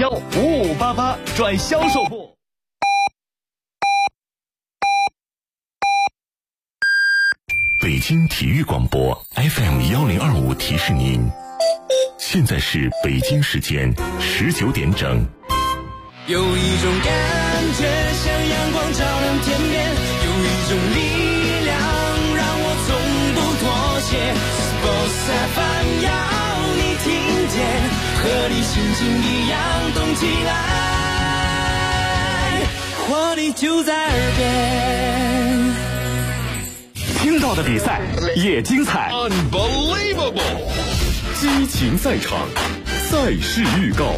5588转销售部。 北京体育广播 FM1025提示您，现在是北京时间19点整。 有一种感觉像阳光照亮天边，有一种力量让我从不妥协。Sports FM 要你听见，和你心情一样动起来，活力就在耳边。 听到的比赛也精彩 Unbelievable， 激情赛场，赛事预告。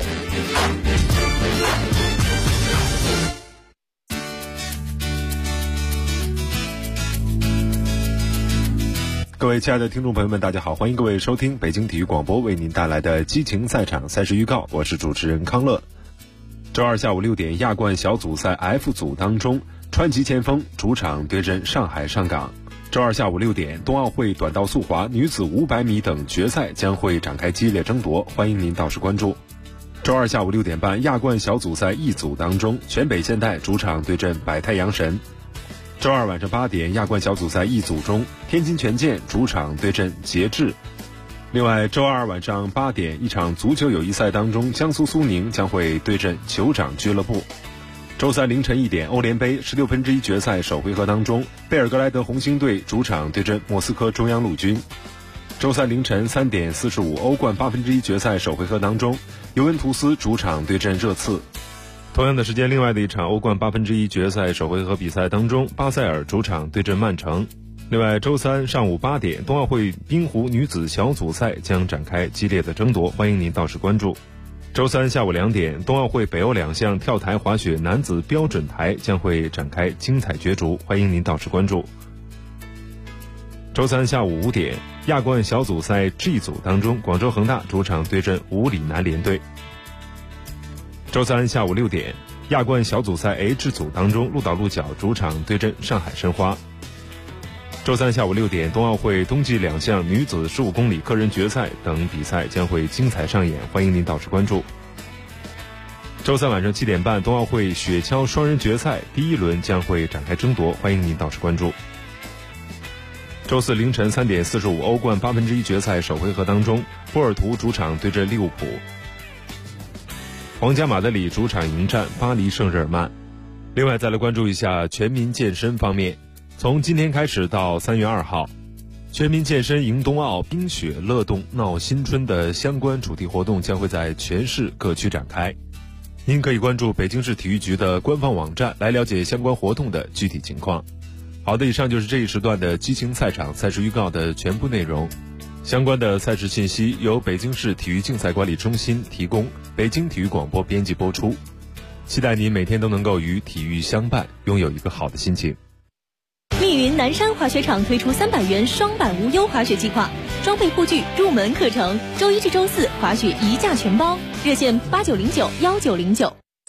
各位亲爱的听众朋友们，大家好，欢迎各位收听北京体育广播为您带来的激情赛场赛事预告，我是主持人康乐。周二下午6点，亚冠小组赛 F 组当中，川崎前锋主场对阵上海上港。周二下午6点，冬奥会短道速滑、女子500米等决赛将会展开激烈争夺，欢迎您到时关注。周二下午6点半，亚冠小组赛 E 组当中，全北现代主场对阵百太阳神。周二晚上8点，亚冠小组赛 E 组中，天津权健主场对阵节制。另外，周二晚上8点，一场足球友谊赛当中，江苏苏宁将会对阵酋长俱乐部。周三凌晨1点，欧联杯16分之一决赛首回合当中，贝尔格莱德红星队主场对阵莫斯科中央陆军。周三凌晨3点45，欧冠8分之一决赛首回合当中，尤文图斯主场对阵热刺。同样的时间，另外的一场欧冠8分之一决赛首回合比赛当中，巴塞尔主场对阵曼城。另外，周三上午8点，冬奥会冰壶女子小组赛将展开激烈的争夺，欢迎您到时关注。周三下午2点，冬奥会北欧2项跳台滑雪男子标准台将会展开精彩角逐，欢迎您到时关注。周三下午5点，亚冠小组赛 G 组当中，广州恒大主场对阵五里南联队。周三下午6点，亚冠小组赛 H 组当中，鹿岛鹿角主场对阵上海申花。周三下午6点，冬奥会冬季2项女子15公里个人决赛等比赛将会精彩上演，欢迎您到时关注。周三晚上7点半，冬奥会雪橇双人决赛第一轮将会展开争夺，欢迎您到时关注。周四凌晨3点45，欧冠8分之一决赛首回合当中，波尔图主场对阵利物浦。皇家马德里主场迎战巴黎圣日耳曼。另外再来关注一下全民健身方面，从今天开始到3月2号，全民健身迎冬奥、冰雪乐动闹新春的相关主题活动将会在全市各区展开。您可以关注北京市体育局的官方网站来了解相关活动的具体情况。好的，以上就是这一时段的激情赛场赛事预告的全部内容。相关的赛事信息由北京市体育竞赛管理中心提供，北京体育广播编辑播出。期待您每天都能够与体育相伴，拥有一个好的心情。 密云南山滑雪场推出300元双板无忧滑雪计划，装备护具、入门课程，周一至周四滑雪一价全包，热线89091909。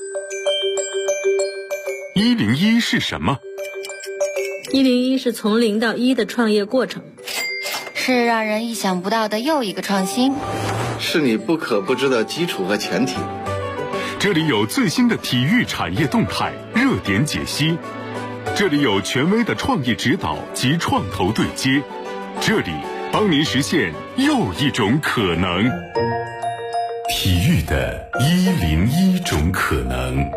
101是什么 ？101是从0到1的创业过程， 是让人意想不到的又一个创新， 是你不可不知的基础和前提。 这里有最新的体育产业动态、热点解析，这里有权威的创业指导及创投对接，这里帮您实现又一种可能。体育的101种可能。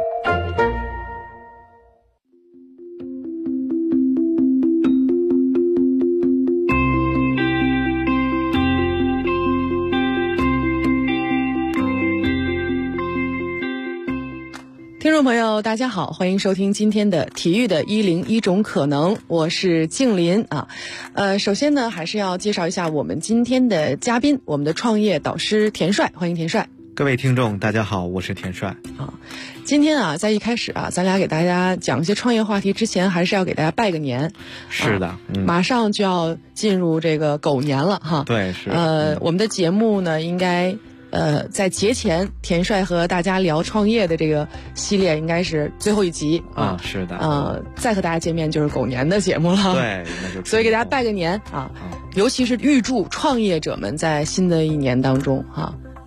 听众朋友大家好，欢迎收听今天的体育的101种可能，我是静林啊。首先呢，还是要介绍一下我们今天的嘉宾，我们的创业导师田帅，欢迎田帅。 各位听众大家好，我是田帅。 好，今天啊，在一开始啊，咱俩给大家讲一些创业话题之前，还是要给大家拜个年。 是的， 马上就要进入这个狗年了哈。 对，是。 我们的节目呢，应该在节前，田帅和大家聊创业的这个系列应该是最后一集啊。 是的。 再和大家见面就是狗年的节目了。 对，那就所以给大家拜个年啊，尤其是预祝创业者们在新的一年当中哈，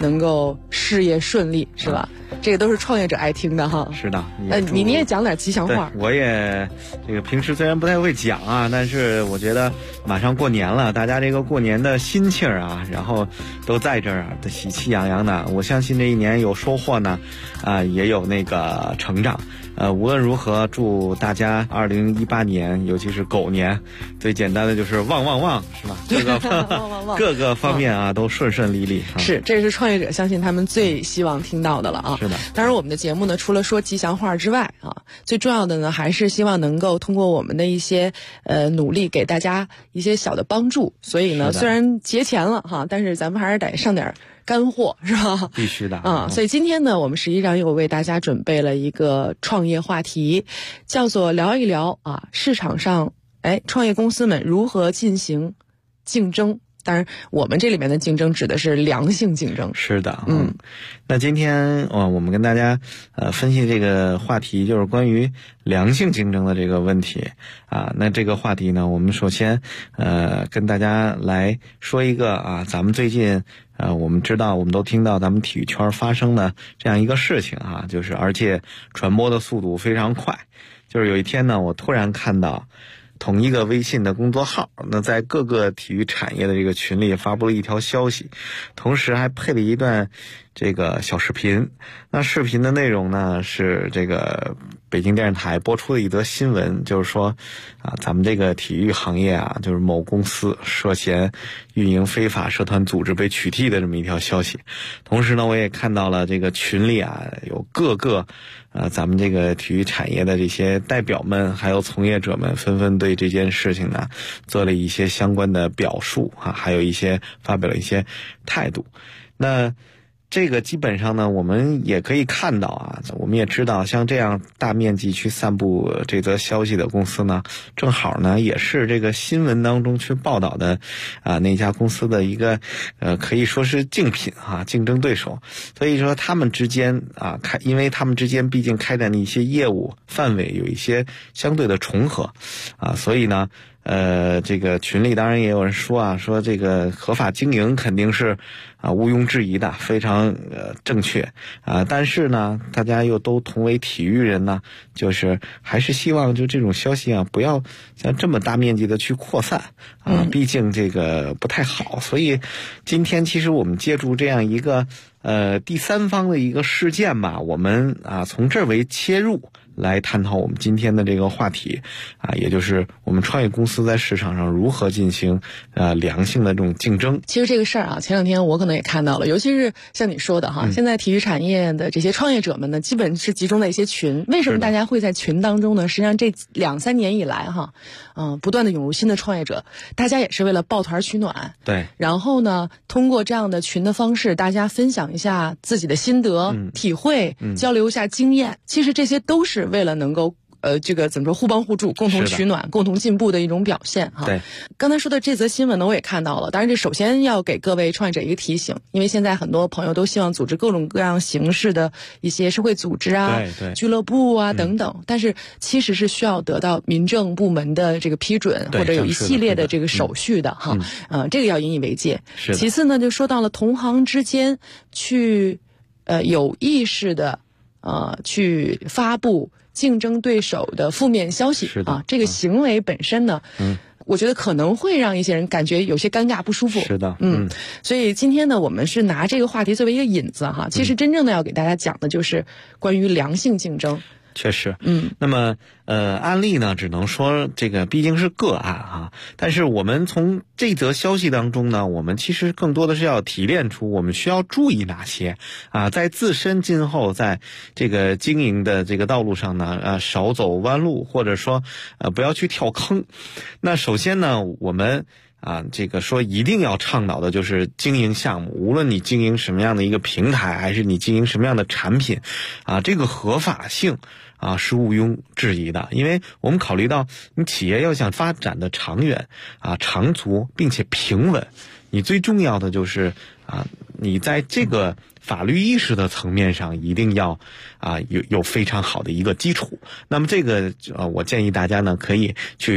能够事业顺利，是吧？这个都是创业者爱听的哈。 是的， 你也讲点吉祥话。 我也这个平时虽然不太会讲啊，但是我觉得马上过年了，大家这个过年的心气儿啊，然后都在这儿啊，喜气洋洋的。我相信这一年有收获呢，也有那个成长。无论如何，祝大家2018年，尤其是狗年，最简单的就是旺旺旺，是吧？各个方面啊都顺顺利利。 是，这是创业者相信他们最希望听到的了啊。 是的。 当然，我们的节目呢，除了说吉祥话之外啊，最重要的呢，还是希望能够通过我们的一些努力，给大家一些小的帮助。所以呢，虽然节前了哈，但是咱们还是得上点干货，是吧？ 必须的啊！所以今天呢，我们实际上又为大家准备了一个创业话题，叫做聊一聊啊，市场上创业公司们如何进行竞争。当然，我们这里面的竞争指的是良性竞争。 是的，那今天我们跟大家分析这个话题，就是关于良性竞争的这个问题啊。那这个话题呢，我们首先跟大家来说一个啊，咱们最近我们知道，我们都听到咱们体育圈发生的这样一个事情啊，就是而且传播的速度非常快。就是有一天呢，我突然看到同一个微信的工作号，那在各个体育产业的这个群里发布了一条消息，同时还配了一段这个小视频。那视频的内容呢，是这个北京电视台播出的一则新闻，就是说啊，咱们这个体育行业啊，就是某公司涉嫌运营非法社团组织被取缔的这么一条消息。同时呢，我也看到了这个群里啊，有各个咱们这个体育产业的这些代表们还有从业者们纷纷对这件事情呢做了一些相关的表述啊，还有一些发表了一些态度。那这个基本上呢，我们也可以看到啊，我们也知道，像这样大面积去散布这则消息的公司呢，正好呢也是这个新闻当中去报道的那家公司的一个可以说是竞品啊，竞争对手。所以说他们之间啊，因为他们之间毕竟开展的一些业务范围有一些相对的重合啊，所以呢这个群里当然也有人说啊，说这个合法经营肯定是毋庸置疑的，非常正确啊。但是呢，大家又都同为体育人呢，就是还是希望就这种消息啊，不要像这么大面积的去扩散啊，毕竟这个不太好。所以今天其实我们借助这样一个第三方的一个事件吧，我们从这儿为切入，来探讨我们今天的这个话题啊，也就是我们创业公司在市场上如何进行良性的这种竞争。 其实这个事儿啊，前两天我可能也看到了，尤其是像你说的哈，现在体育产业的这些创业者们呢，基本是集中在一些群。为什么大家会在群当中呢？实际上这2-3年以来哈，不断的涌入新的创业者，大家也是为了抱团取暖。 对。 然后呢，通过这样的群的方式，大家分享一下自己的心得、体会，交流一下经验。其实这些都是为了能够这个怎么说，互帮互助，共同取暖，共同进步的一种表现哈。 对， 刚才说的这则新闻呢，我也看到了。当然，这首先要给各位创业者一个提醒，因为现在很多朋友都希望组织各种各样形式的一些社会组织啊、俱乐部啊等等，但是其实是需要得到民政部门的这个批准，或者有一系列的这个手续的哈。这个要引以为戒。其次呢，就说到了同行之间去有意识的去发布竞争对手的负面消息啊，这个行为本身呢，我觉得可能会让一些人感觉有些尴尬不舒服。 是的， 所以今天呢，我们是拿这个话题作为一个引子哈。其实真正的要给大家讲的就是关于良性竞争。 确实，那么案例呢，只能说这个毕竟是个案啊。但是我们从这则消息当中呢，我们其实更多的是要提炼出我们需要注意哪些啊，在自身今后在这个经营的这个道路上呢，少走弯路，或者说不要去跳坑。那首先呢，我们这个说一定要倡导的就是经营项目，无论你经营什么样的一个平台，还是你经营什么样的产品这个合法性是毋庸置疑的。因为我们考虑到你企业要想发展的长远长足并且平稳，你最重要的就是你在这个法律意识的层面上一定要有非常好的一个基础。那么这个我建议大家呢可以去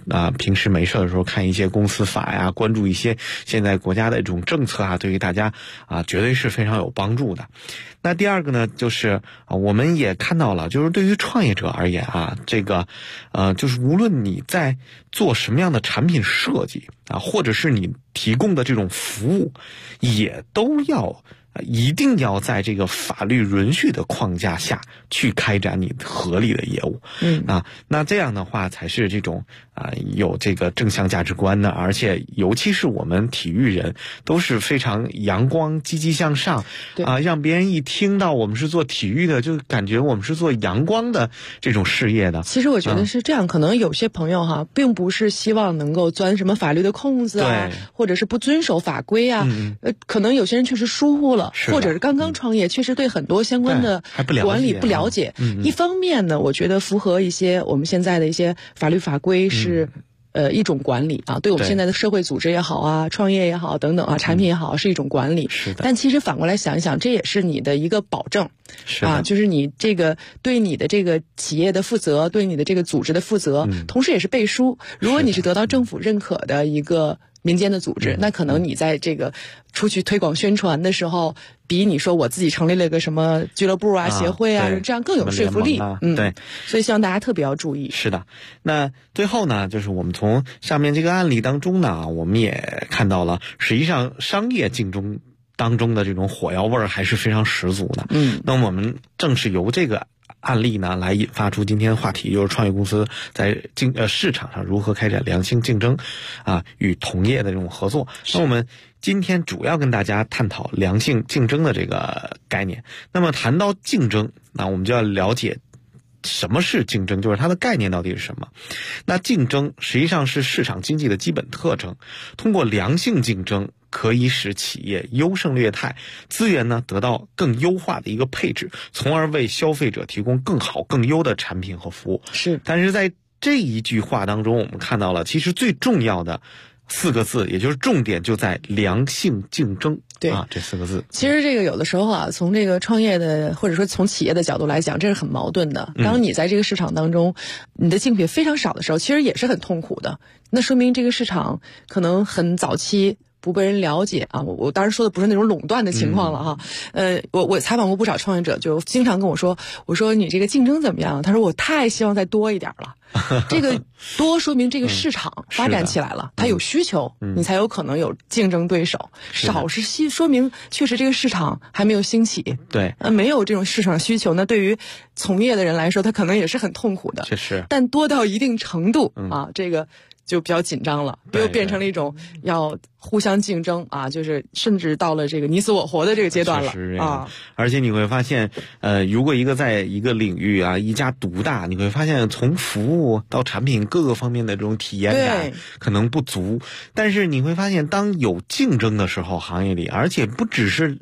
平时没事的时候看一些公司法呀，关注一些现在国家的这种政策啊，对于大家绝对是非常有帮助的。那第二个呢，就是我们也看到了，就是对于创业者而言这个就是无论你在做什么样的产品设计或者是你提供的这种服务，也都要一定要在这个法律允许的框架下去开展你合理的业务。那这样的话才是这种有这个正向价值观的，而且尤其是我们体育人都是非常阳光积极向上让别人一听到我们是做体育的，就感觉我们是做阳光的这种事业的。 其实我觉得是这样，可能有些朋友并不是希望能够钻什么法律的空子或者是不遵守法规可能有些人确实疏忽了，或者是刚刚创业，确实对很多相关的管理不了解。一方面呢，我觉得符合一些我们现在的一些法律法规是一种管理对我们现在的社会组织也好创业也好等等产品也好是一种管理。 是的。 但其实反过来想一想，这也是你的一个保证。是就是你这个对你的这个企业的负责，对你的这个组织的负责，同时也是背书。如果你是得到政府认可的一个民间的组织，那可能你在这个出去推广宣传的时候，比你说我自己成立了个什么俱乐部协会这样更有说服力。 对， 所以希望大家特别要注意。 是的。那最后呢，就是我们从上面这个案例当中呢，我们也看到了，实际上商业竞争当中的这种火药味儿还是非常十足的。那我们正是由这个案例呢，来引发出今天话题，就是创业公司在市场上如何开展良性竞争与同业的这种合作。那我们今天主要跟大家探讨良性竞争的这个概念。那么谈到竞争，那我们就要了解什么是竞争，就是它的概念到底是什么。那竞争实际上是市场经济的基本特征，通过良性竞争可以使企业优胜劣汰，资源呢得到更优化的一个配置，从而为消费者提供更好更优的产品和服务。 是。 但是在这一句话当中，我们看到了其实最重要的4个字，也就是重点就在良性竞争。 对这4个字。 其实这个有的时候从这个创业的或者说从企业的角度来讲，这是很矛盾的。当你在这个市场当中，你的竞品非常少的时候，其实也是很痛苦的。那说明这个市场可能很早期不被人了解我当然说的不是那种垄断的情况了我采访过不少创业者，就经常跟我说你这个竞争怎么样？他说我太希望再多一点了。这个多说明这个市场发展起来了，它有需求，你才有可能有竞争对手。少是说明确实这个市场还没有兴起。 对， 没有这种市场需求，那对于从业的人来说，他可能也是很痛苦的。 确实。 但多到一定程度这个就比较紧张了，又变成了一种要互相竞争就是甚至到了这个你死我活的这个阶段了而且你会发现如果在一个领域一家独大，你会发现从服务到产品各个方面的这种体验感可能不足。但是你会发现当有竞争的时候，行业里而且不只是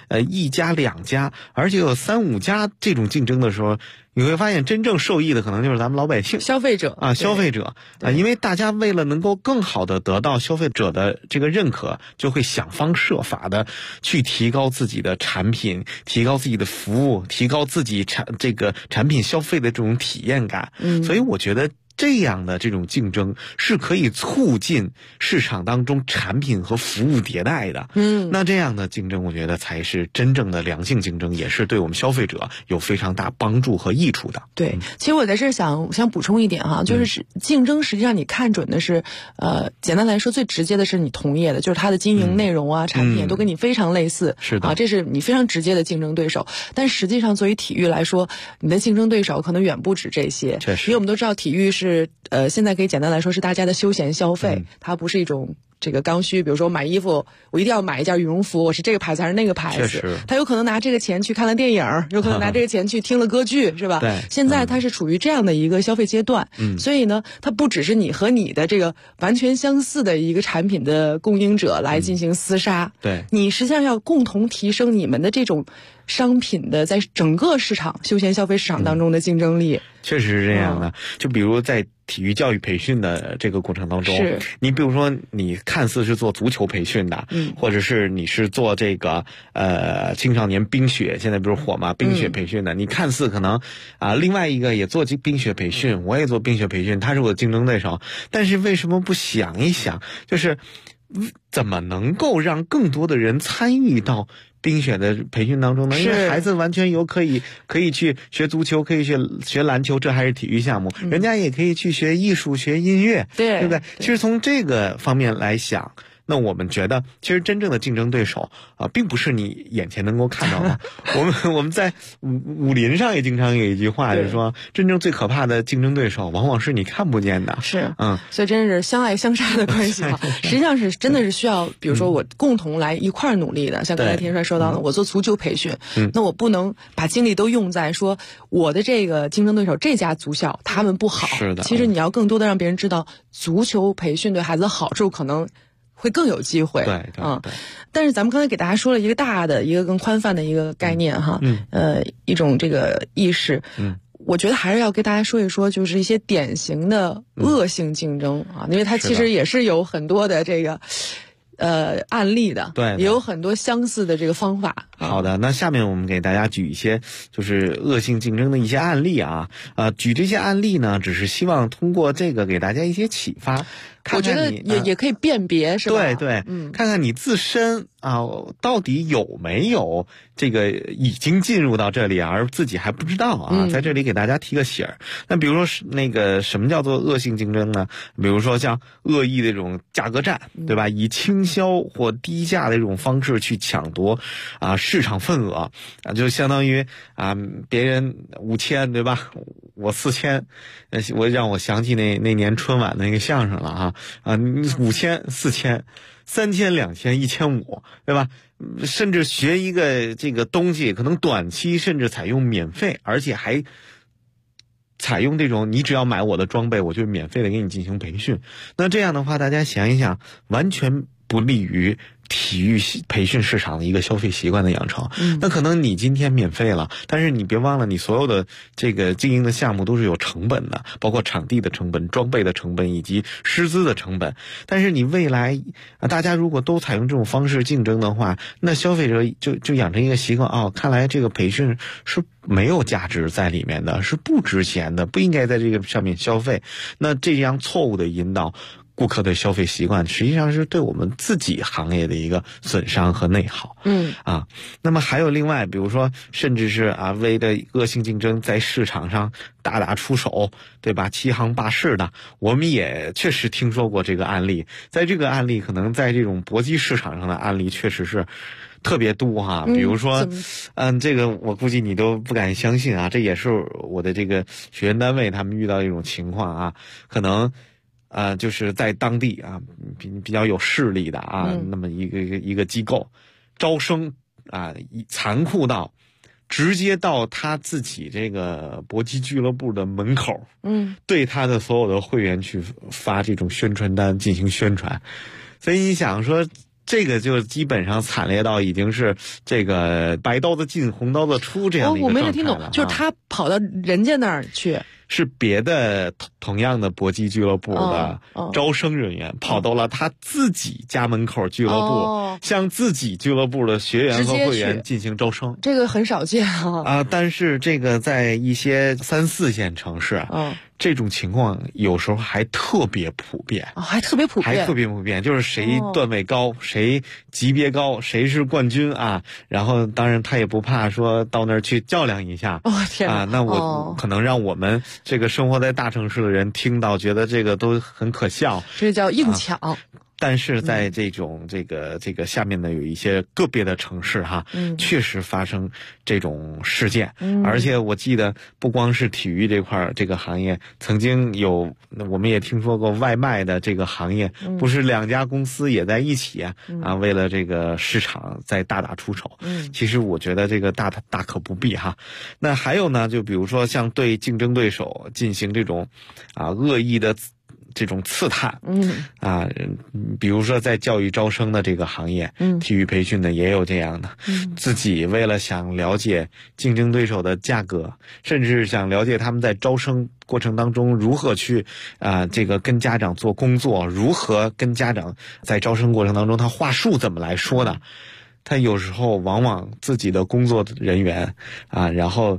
1家2家，而且有3、5家这种竞争的时候，你会发现真正受益的可能就是咱们老百姓消费者因为大家为了能够更好的得到消费者的这个认可，就会想方设法的去提高自己的产品，提高自己的服务，提高自己这个产品消费的这种体验感。所以我觉得这样的这种竞争是可以促进市场当中产品和服务迭代的。那这样的竞争我觉得才是真正的良性竞争，也是对我们消费者有非常大帮助和益处的。 对，其实我在这想补充一点就是竞争实际上你看准的是简单来说最直接的是你同业的，就是它的经营内容产品都跟你非常类似。 是的这是你非常直接的竞争对手。但实际上作为体育来说，你的竞争对手可能远不止这些。 确实。 因为我们都知道体育是现在可以简单来说是大家的休闲消费，它不是一种这个刚需。比如说买衣服，我一定要买一件羽绒服，我是这个牌子还是那个牌子？他有可能拿这个钱去看了电影，有可能拿这个钱去听了歌剧，是吧？ 对。 现在它是处于这样的一个消费阶段，所以呢，它不只是你和你的这个完全相似的一个产品的供应者来进行厮杀， 对， 你实际上要共同提升你们的这种商品的在整个市场休闲消费市场当中的竞争力。 确实是这样的。就比如在体育教育培训的这个过程当中，你比如说你看似是做足球培训的，或者是你是做这个青少年冰雪，现在不是火嘛，冰雪培训的，你看似可能另外一个也做冰雪培训，我也做冰雪培训，他是我的竞争对手，但是为什么不想一想，就是怎么能够让更多的人参与到冰雪的培训当中呢？因为孩子完全可以去学足球，可以学篮球，这还是体育项目，人家也可以去学艺术、学音乐，对不对？其实从这个方面来想，那我们觉得，其实真正的竞争对手并不是你眼前能够看到的。我们在武林上也经常有一句话，就是说，真正最可怕的竞争对手，往往是你看不见的。 是，所以真是相爱相杀的关系哈。实际上是真的是需要，比如说我共同来一块儿努力的。像刚才田帅说到的，我做足球培训，那我不能把精力都用在说我的这个竞争对手这家足校他们不好。 是的， 其实你要更多的让别人知道，足球培训对孩子的好处可能会更有机会， 对， 但是咱们刚才给大家说了一个大的、一个更宽泛的一个概念哈，一种这个意识，我觉得还是要跟大家说一说，就是一些典型的恶性竞争因为它其实也是有很多的这个案例的， 对， 也有很多相似的这个方法。 好的，那下面我们给大家举一些就是恶性竞争的一些案例啊，举这些案例呢，只是希望通过这个给大家一些启发。 我觉得也可以辨别，是吧？ 对，看看你自身到底有没有这个已经进入到这里而自己还不知道在这里给大家提个醒儿。那比如说那个什么叫做恶性竞争呢？比如说像恶意的这种价格战，对吧？以倾销或低价的这种方式去抢夺市场份额就相当于别人5000，对吧？我4000，让我想起那年春晚那个相声了5000、4000、3000、2000、1500，对吧？甚至学一个这个东西，可能短期甚至采用免费，而且还采用这种你只要买我的装备，我就免费的给你进行培训。那这样的话，大家想一想，完全不利于体育培训市场的一个消费习惯的养成。那可能你今天免费了，但是你别忘了，你所有的这个经营的项目都是有成本的，包括场地的成本、装备的成本以及师资的成本。但是你未来大家如果都采用这种方式竞争的话，那消费者就养成一个习惯看来这个培训是没有价值在里面的，是不值钱的，不应该在这个上面消费。那这样错误的引导顾客的消费习惯，实际上是对我们自己行业的一个损伤和内耗。那么还有另外，比如说，甚至是为了恶性竞争，在市场上大打出手，对吧？欺行霸市的，我们也确实听说过这个案例。在这个案例，可能在这种搏击市场上的案例，确实是特别多比如说，这个我估计你都不敢相信这也是我的这个学员单位他们遇到一种情况可能。就是在当地比较有势力的那么一个机构招生残酷到直接到他自己这个搏击俱乐部的门口，对他的所有的会员去发这种宣传单进行宣传。所以你想说，这个就基本上惨烈到已经是这个白刀子进红刀子出这样的一个状态了。我没听懂， 就是他跑到人家那儿去。 是别的同样的搏击俱乐部的招生人员跑到了他自己家门口俱乐部，向自己俱乐部的学员和会员进行招生。 这个很少见但是这个在一些3、4线城市这种情况有时候还特别普遍， 还特别普遍，就是谁段位高，谁级别高，谁是冠军然后当然他也不怕说到那儿去较量一下。 天哪！ 那我可能让我们这个生活在大城市的人听到，觉得这个都很可笑。 这叫硬抢。 但是在这种这个下面呢，有一些个别的城市确实发生这种事件。而且我记得不光是体育这块这个行业，曾经有我们也听说过外卖的这个行业，不是2家公司也在一起为了这个市场在大打出手。其实我觉得这个大可不必那还有呢，就比如说像对竞争对手进行这种恶意的这种刺探，比如说在教育招生的这个行业，体育培训呢也有这样的，自己为了想了解竞争对手的价格，甚至是想了解他们在招生过程当中如何去这个跟家长做工作，如何跟家长在招生过程当中他话术怎么来说的，他有时候往往自己的工作人员然后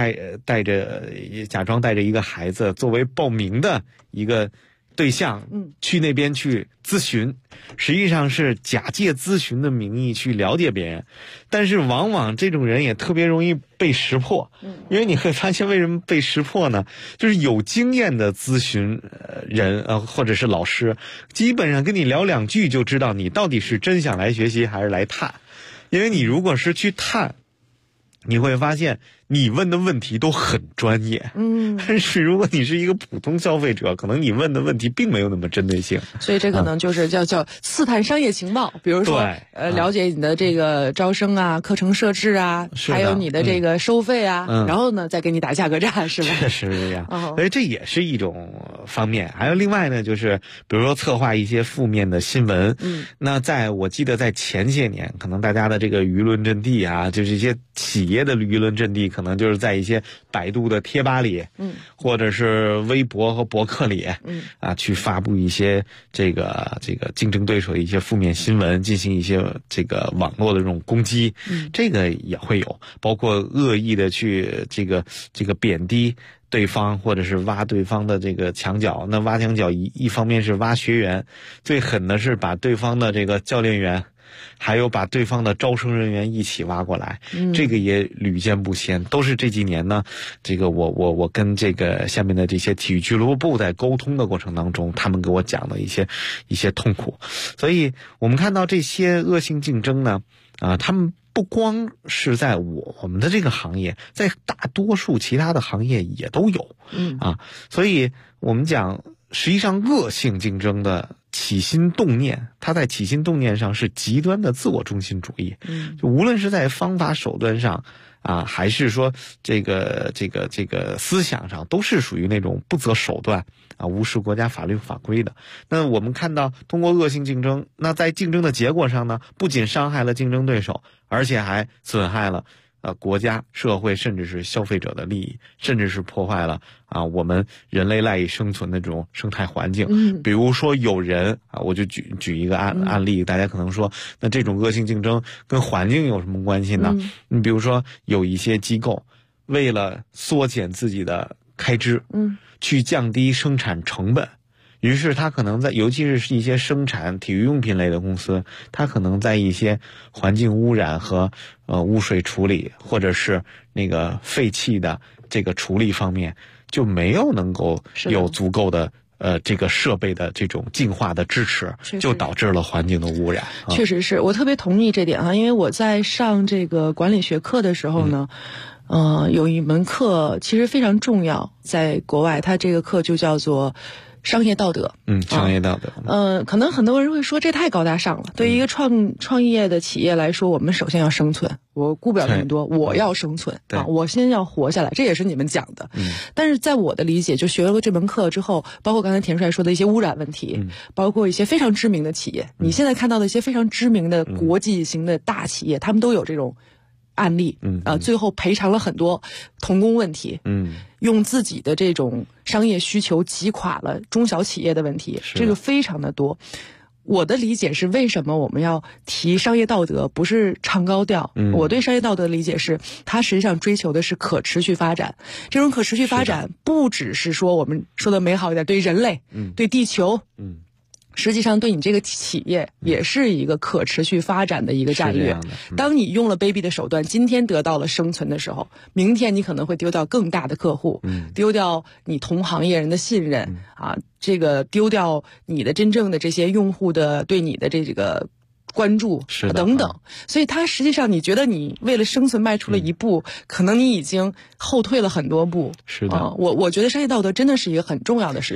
假装带着一个孩子作为报名的一个对象，去那边去咨询，实际上是假借咨询的名义去了解别人，但是往往这种人也特别容易被识破，因为你会发现为什么被识破呢？就是有经验的咨询人或者是老师，基本上跟你聊2句就知道你到底是真想来学习还是来探，因为你如果是去探，你会发现你问的问题都很专业，但是如果你是一个普通消费者，可能你问的问题并没有那么针对性， 所以这可能就是叫刺探商业情报，比如说了解你的这个招生课程设置还有你的这个收费然后呢再给你打价格战，是吧？ 确实是这样，所以这也是一种方面。还有另外呢，就是比如说策划一些负面的新闻，那我记得在前些年，可能大家的这个舆论阵地就是一些企业的舆论阵地，可能就是在一些百度的贴吧里，或者是微博和博客里，去发布一些这个竞争对手的一些负面新闻，进行一些这个网络的这种攻击，这个也会有，包括恶意的去这个贬低对方，或者是挖对方的这个墙角。那挖墙角一方面是挖学员，最狠的是把对方的这个教练员还有把对方的招生人员一起挖过来，这个也屡见不鲜，都是这几年呢，这个我跟这个下面的这些体育俱乐部在沟通的过程当中，他们给我讲的一些痛苦。所以我们看到这些恶性竞争呢，他们不光是在我们的这个行业，在大多数其他的行业也都有，所以我们讲，实际上恶性竞争的起心动念，它在起心动念上是极端的自我中心主义，就无论是在方法手段上还是说这个思想上，都是属于那种不择手段无视国家法律法规的。那我们看到通过恶性竞争，那在竞争的结果上呢，不仅伤害了竞争对手，而且还损害了国家、社会甚至是消费者的利益，甚至是破坏了我们人类赖以生存的这种生态环境。比如说有人我就举一个案例，大家可能说，那这种恶性竞争跟环境有什么关系呢？你比如说有一些机构为了缩减自己的开支，去降低生产成本，于是他可能尤其是一些生产体育用品类的公司，他可能在一些环境污染和污水处理，或者是那个废气的这个处理方面，就没有能够有足够的这个设备的这种净化的支持，就导致了环境的污染。 确实是，我特别同意这点因为我在上这个管理学课的时候呢，有一门课其实非常重要，在国外它这个课就叫做商业道德。 商业道德。 可能很多人会说这太高大上了。对于一个创业的企业来说，我们首先要生存，我顾不了那么多，我要生存我先要活下来，这也是你们讲的。但是在我的理解，就学了这门课之后，包括刚才田帅说的一些污染问题，包括一些非常知名的企业，你现在看到的一些非常知名的国际型的大企业，他们都有这种案例，最后赔偿了很多童工问题，用自己的这种商业需求击垮了中小企业的问题，这个非常的多。我的理解是，为什么我们要提商业道德，不是唱高调。我对商业道德的理解是，它实际上追求的是可持续发展。这种可持续发展不只是说我们说的美好一点，对人类，对地球，实际上对你这个企业也是一个可持续发展的一个战略。当你用了卑鄙的手段，今天得到了生存的时候，明天你可能会丢掉更大的客户，丢掉你同行业人的信任这个丢掉你的真正的这些用户的对你的这个关注等等。所以它实际上你觉得你为了生存迈出了一步，可能你已经后退了很多步。 是的。 我觉得商业道德真的是一个很重要的事情。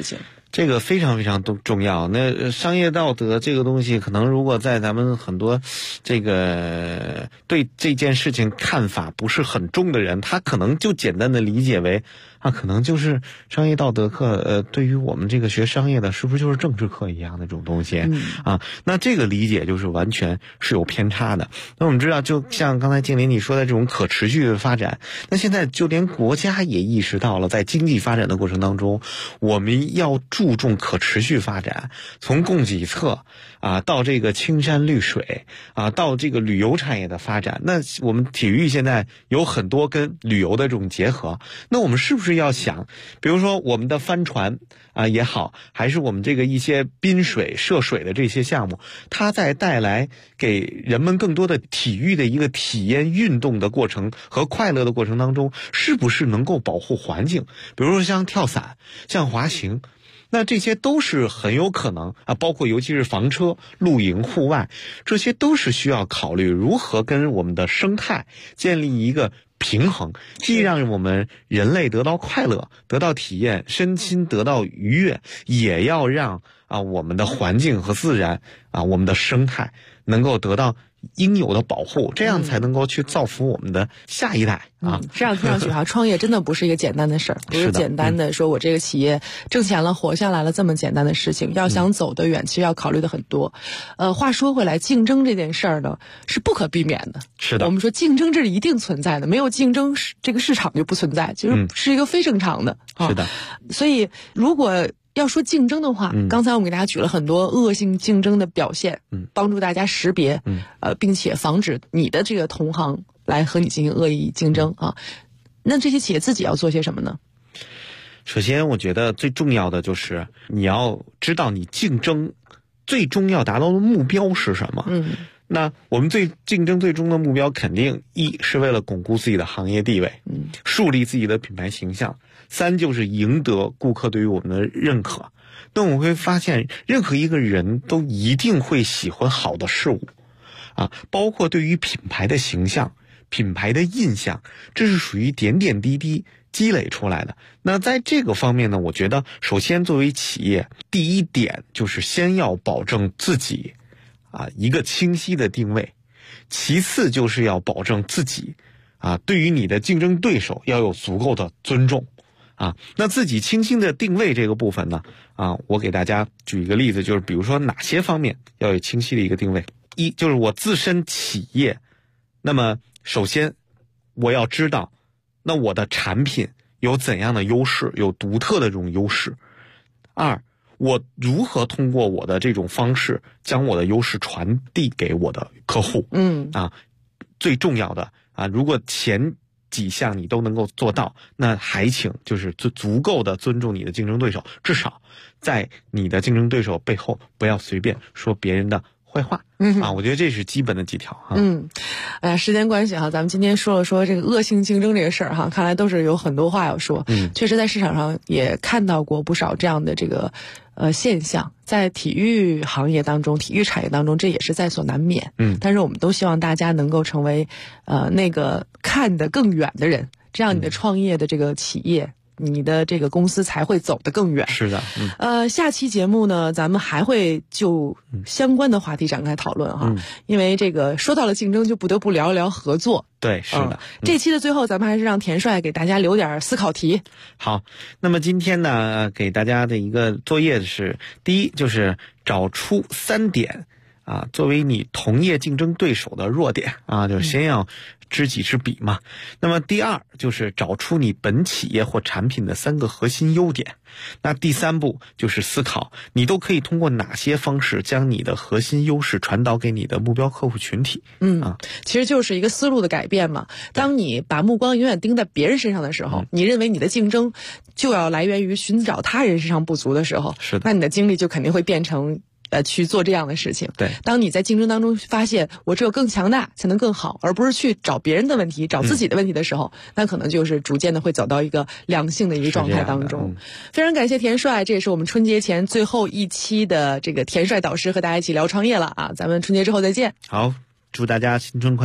这个非常非常重要。那商业道德这个东西，可能如果在咱们很多这个对这件事情看法不是很重的人，他可能就简单的理解为可能就是商业道德课，对于我们这个学商业的，是不是就是政治课一样的这种东西那这个理解就是完全是有偏差的。那我们知道，就像刚才静林你说的这种可持续的发展，那现在就连国家也意识到了，在经济发展的过程当中，我们要注重可持续发展，从供给侧到这个青山绿水到这个旅游产业的发展。那我们体育现在有很多跟旅游的这种结合，那我们是不是要想，比如说我们的帆船也好，还是我们这个一些滨水涉水的这些项目，它在带来给人们更多的体育的一个体验运动的过程和快乐的过程当中，是不是能够保护环境？比如说像跳伞，像滑行，那这些都是很有可能包括尤其是房车、露营、户外，这些都是需要考虑如何跟我们的生态建立一个平衡，既让我们人类得到快乐，得到体验，身心得到愉悦，也要让我们的环境和自然我们的生态能够得到应有的保护，这样才能够去造福我们的下一代这样听上去创业真的不是一个简单的事儿，不是简单的说我这个企业挣钱了活下来了这么简单的事情，要想走得远，其实要考虑的很多。话说回来，竞争这件事儿呢是不可避免的。 是的， 我们说竞争这是一定存在的，没有竞争这个市场就不存在，其实是一个非正常的。 是的， 所以如果要说竞争的话，刚才我们给大家举了很多恶性竞争的表现，帮助大家识别，并且防止你的这个同行来和你进行恶意竞争那这些企业自己要做些什么呢？ 首先，我觉得最重要的就是你要知道你竞争最终要达到的目标是什么。那我们竞争最终的目标，肯定一是为了巩固自己的行业地位，树立自己的品牌形象；三就是赢得顾客对于我们的认可。那我们会发现，任何一个人都一定会喜欢好的事物包括对于品牌的形象、品牌的印象，这是属于点点滴滴积累出来的。那在这个方面呢，我觉得首先作为企业，第一点就是先要保证自己一个清晰的定位，其次就是要保证自己对于你的竞争对手要有足够的尊重那自己清晰的定位这个部分呢我给大家举一个例子，就是比如说哪些方面要有清晰的一个定位。一就是我自身企业，那么首先我要知道那我的产品有怎样的优势，有独特的这种优势。二，我如何通过我的这种方式将我的优势传递给我的客户。最重要的如果前几项你都能够做到，那还请就是足够的尊重你的竞争对手，至少在你的竞争对手背后不要随便说别人的坏话我觉得这是基本的几条时间关系咱们今天说了说这个恶性竞争这个事儿看来都是有很多话要说。确实在市场上也看到过不少这样的这个现象，在体育行业当中、体育产业当中，这也是在所难免。但是我们都希望大家能够成为那个看得更远的人，这样你的创业的这个企业。你的这个公司才会走得更远。 是的。 下期节目呢，咱们还会就相关的话题展开讨论因为这个说到了竞争，就不得不聊一聊合作。 对，是的。 这期的最后，咱们还是让田帅给大家留点思考题。 好，那么今天呢，给大家的一个作业是，第一就是找出3点作为你同业竞争对手的弱点就是先要知己知彼嘛。那么第二就是找出你本企业或产品的3个核心优点。那第3步就是思考你都可以通过哪些方式将你的核心优势传导给你的目标客户群体。 其实就是一个思路的改变嘛。当你把目光永远盯在别人身上的时候，你认为你的竞争就要来源于寻找他人身上不足的时候， 是的， 那你的精力就肯定会变成去做这样的事情。 对， 当你在竞争当中发现我只有更强大才能更好，而不是去找别人的问题、找自己的问题的时候，那可能就是逐渐的会走到一个良性的一个状态当中。非常感谢田帅，这也是我们春节前最后一期的这个田帅导师和大家一起聊创业了咱们春节之后再见。 好，祝大家新春快乐。